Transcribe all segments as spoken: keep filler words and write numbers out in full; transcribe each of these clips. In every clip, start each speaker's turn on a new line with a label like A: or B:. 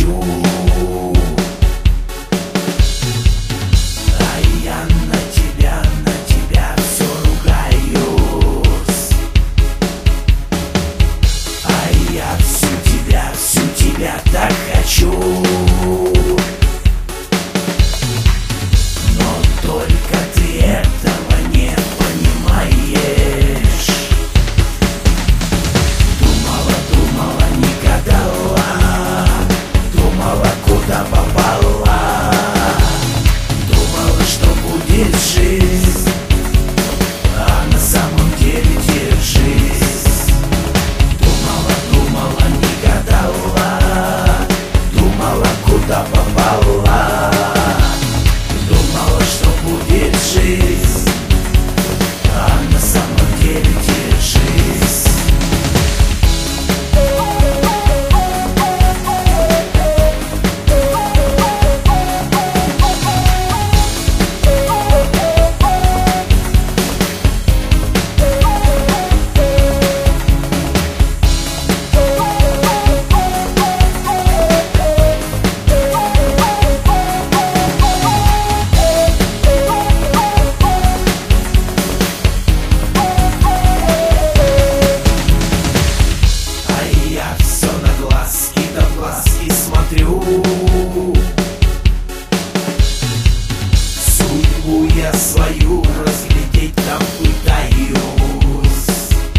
A: хочу. А я на тебя, на тебя все ругаюсь. А я всю тебя, всю тебя так хочу. Но только ты этого не понимаешь. Думала, думала, не гадала, думала, куда попала. Думала, что будет жизнь, а на самом деле держись. Думала, думала, не гадала, думала, куда попала. Думала, что будет жизнь, а на самом деле держись. Судьбу я свою разглядеть там пытаюсь.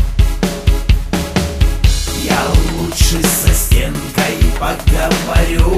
A: Я лучше со стенкой поговорю.